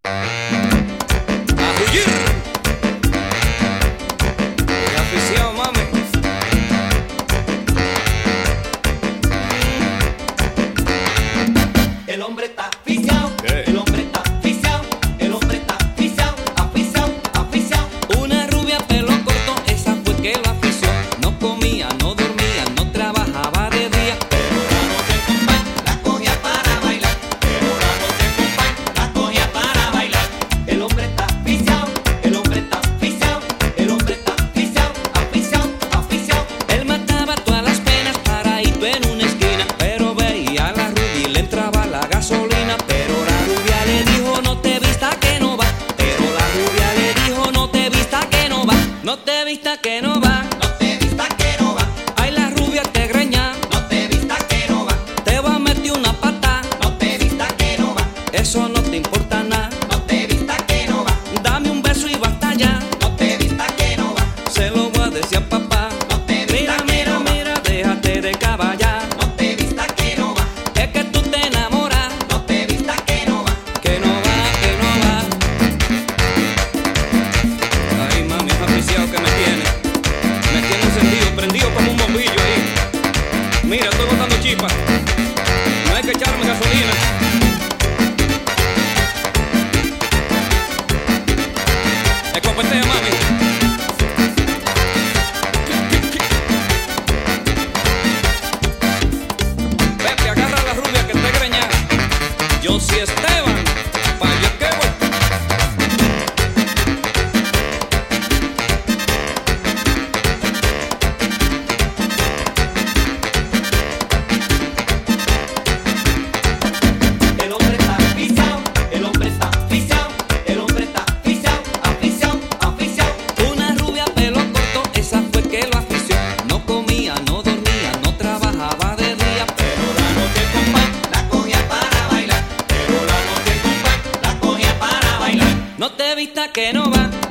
A huir. Qué afición, mami. El hombre está aficiado, ¿Qué? el hombre está aficiado, el hombre está aficiado, aficiado, aficiado. Una rubia pelo corto, esa fue que lo afició. No comía, no dormía, no trabajaba de día. Pero la noche, compadre, la cogía para bailar. Pero la noche, compadre, la cogía para bailar. El hombre está aficiado, el hombre está aficiado, el hombre está aficiado, aficiado, aficiado. Él mataba todas las penas paradito en una esquina, pero veía a la rubia y le entraba la gasolina. Pero la rubia le dijo no te vista que no va. Pero la rubia le dijo no te vista que no va. No te vista que no va. No te vista que no va, Ay, la rubia te greña, no te vista que no va, te va a meter una pata. no te vista que no va, Eso no te importa nada. no te vista que no va, Dame un beso y basta ya. no te vista que no va, Se lo voy a decir a papá. no te Mira, vista que mira, no va, mira, déjate de caballar. no te vista que no va, Es que tú te enamoras. no te vista que no va. Que no va, que no va. Ay, mami, es aficiado que me tiene. Me tiene encendido, prendido como un bombillo ahí. Mira, estoy botando chispas. No hay que echarme gasolina. Escopetea, mami. Pepe, agarra a la rubia que te greña. Yo sí Esteban, pa' yo que voy. El hombre está aficiado, el hombre está aficiado, el hombre está aficiado, aficiado, aficiado. Una rubia pelo corto, esa fue que lo afició. No comía, no dormía, no trabajaba de día. Pero la noche, compadre, la cogía para bailar. Pero la noche, compadre, la cogía para bailar. No te vista que no va.